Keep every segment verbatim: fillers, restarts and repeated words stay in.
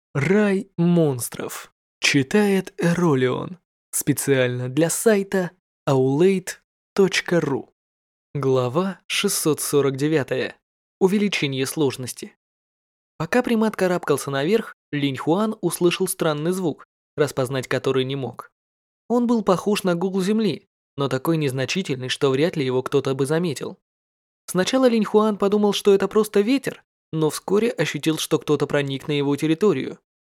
Рай монстров. Читает Эролион. Специально для сайта аулейт точка ру. Глава шестьсот сорок девять. Увеличение сложности. Пока примат карабкался наверх, Линь Хуан услышал странный звук, распознать который не мог. Он был похож на гул земли, но такой незначительный, что вряд ли его кто-то бы заметил. Сначала Линь Хуан подумал, что это просто ветер, но вскоре ощутил, что кто-то проник на его территорию.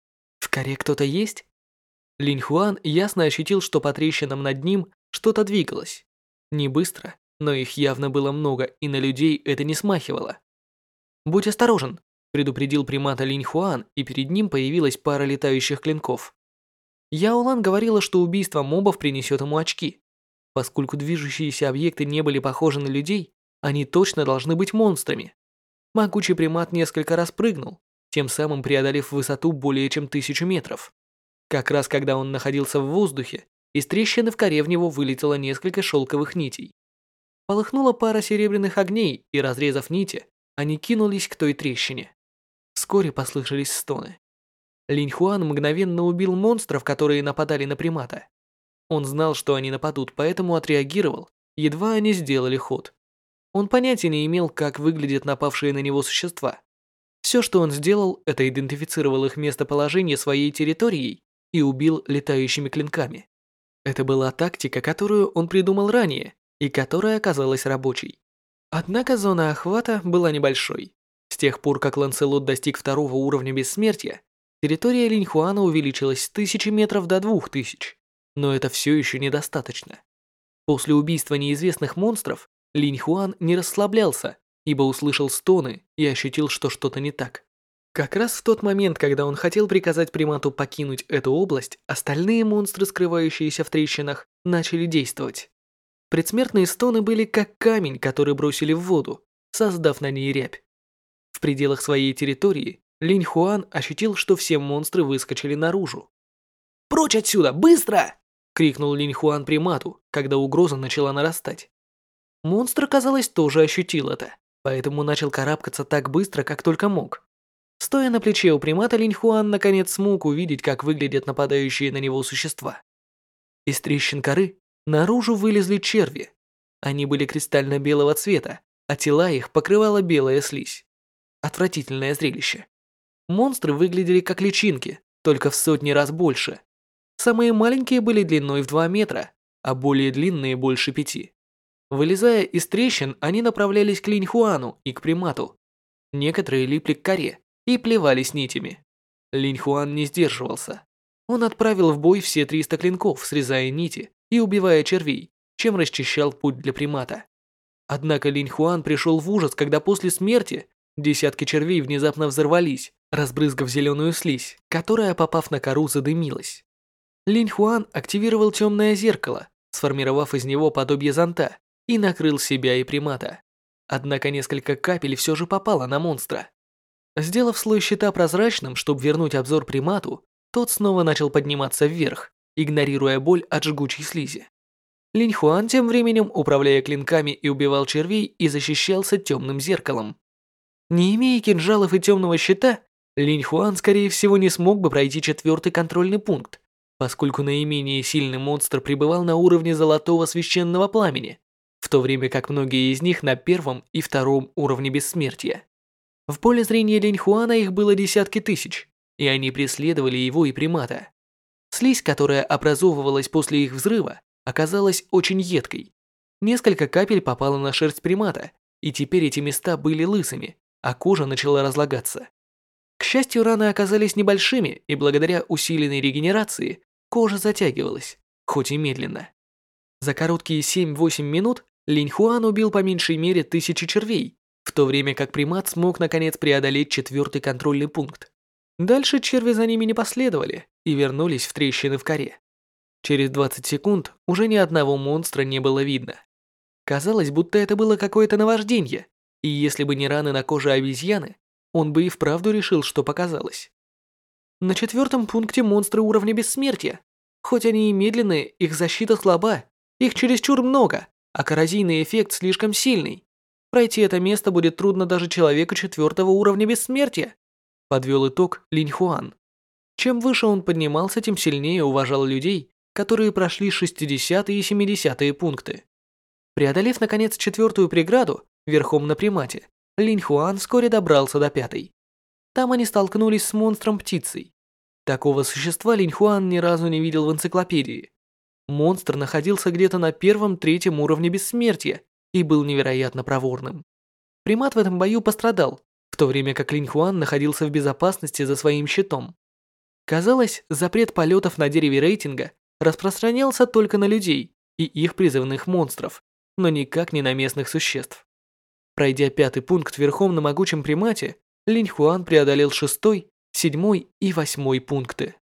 В коре кто-то есть? Линь Хуан ясно ощутил, что по трещинам над ним что-то двигалось. Не быстро, но их явно было много, и на людей это не смахивало. «Будь осторожен», — предупредил примата Линь Хуан, и перед ним появилась пара летающих клинков. Яо Лан говорила, что убийство мобов принесет ему очки. Поскольку движущиеся объекты не были похожи на людей, они точно должны быть монстрами. Могучий примат несколько раз прыгнул, тем самым преодолев высоту более чем тысячу метров. Как раз когда он находился в воздухе, из трещины в коре в него вылетело несколько шелковых нитей. Полыхнула пара серебряных огней, и, разрезав нити, они кинулись к той трещине. Вскоре послышались стоны. Линь Хуан мгновенно убил монстров, которые нападали на примата. Он знал, что они нападут, поэтому отреагировал, едва они сделали ход. Он понятия не имел, как выглядят напавшие на него существа. Все, что он сделал, это идентифицировал их местоположение своей территорией и убил летающими клинками. Это была тактика, которую он придумал ранее и которая оказалась рабочей. Однако зона охвата была небольшой. С тех пор, как Ланселот достиг второго уровня бессмертия, территория Линь Хуана увеличилась с тысячи метров до двух тысяч, но это все еще недостаточно. После убийства неизвестных монстров Линь Хуан не расслаблялся, ибо услышал стоны и ощутил, что что-то не так. Как раз в тот момент, когда он хотел приказать примату покинуть эту область, остальные монстры, скрывающиеся в трещинах, начали действовать. Предсмертные стоны были как камень, который бросили в воду, создав на ней рябь. В пределах своей территории Линь Хуан ощутил, что все монстры выскочили наружу. «Прочь отсюда, быстро!» — крикнул Линь Хуан примату, когда угроза начала нарастать. Монстр, казалось, тоже ощутил это, поэтому начал карабкаться так быстро, как только мог. Стоя на плече у примата, Линь Хуан наконец смог увидеть, как выглядят нападающие на него существа. Из трещин коры наружу вылезли черви. Они были кристально-белого цвета, а тела их покрывала белая слизь. Отвратительное зрелище. Монстры выглядели как личинки, только в сотни раз больше. Самые маленькие были длиной в два метра, а более длинные больше пяти. Вылезая из трещин, они направлялись к Линь Хуану и к примату. Некоторые липли к коре и плевались нитями. Линь Хуан не сдерживался. Он отправил в бой все триста клинков, срезая нити и убивая червей, чем расчищал путь для примата. Однако Линь Хуан пришел в ужас, когда после смерти десятки червей внезапно взорвались, разбрызгав зеленую слизь, которая, попав на кору, задымилась. Линь Хуан активировал темное зеркало, сформировав из него подобие зонта, и накрыл себя и примата. Однако несколько капель все же попало на монстра. Сделав слой щита прозрачным, чтобы вернуть обзор примату, тот снова начал подниматься вверх, игнорируя боль от жгучей слизи. Линь Хуан тем временем, управляя клинками, и убивал червей и защищался темным зеркалом. Не имея кинжалов и темного щита, Линь Хуан, скорее всего, не смог бы пройти четвертый контрольный пункт, поскольку наименее сильный монстр пребывал на уровне золотого священного пламени, в то время как многие из них на первом и втором уровне бессмертия. В поле зрения Линь Хуана их было десятки тысяч, и они преследовали его и примата. Слизь, которая образовывалась после их взрыва, оказалась очень едкой. Несколько капель попало на шерсть примата, и теперь эти места были лысыми, а кожа начала разлагаться. К счастью, раны оказались небольшими, и благодаря усиленной регенерации кожа затягивалась, хоть и медленно. За короткие семь-восемь минут Линь Хуан убил по меньшей мере тысячи червей, в то время как примат смог наконец преодолеть четвертый контрольный пункт. Дальше черви за ними не последовали и вернулись в трещины в коре. Через двадцать секунд уже ни одного монстра не было видно. Казалось, будто это было какое-то наваждение, и если бы не раны на коже обезьяны, он бы и вправду решил, что показалось. На четвертом пункте монстры уровня бессмертия. Хоть они и медленные, их защита слаба, их чересчур много, а коррозийный эффект слишком сильный. Пройти это место будет трудно даже человеку четвертого уровня бессмертия, подвел итог Линь Хуан. Чем выше он поднимался, тем сильнее уважал людей, которые прошли шестидесятые и семидесятые пункты. Преодолев, наконец, четвертую преграду, верхом на примате, Линь Хуан вскоре добрался до пятой. Там они столкнулись с монстром-птицей. Такого существа Линь Хуан ни разу не видел в энциклопедии. Монстр находился где-то на первом-третьем уровне бессмертия и был невероятно проворным. Примат в этом бою пострадал, в то время как Линь Хуан находился в безопасности за своим щитом. Казалось, запрет полетов на дереве рейтинга распространялся только на людей и их призывных монстров, но никак не на местных существ. Пройдя пятый пункт верхом на могучем примате, Линь Хуан преодолел шестой, седьмой и восьмой пункты.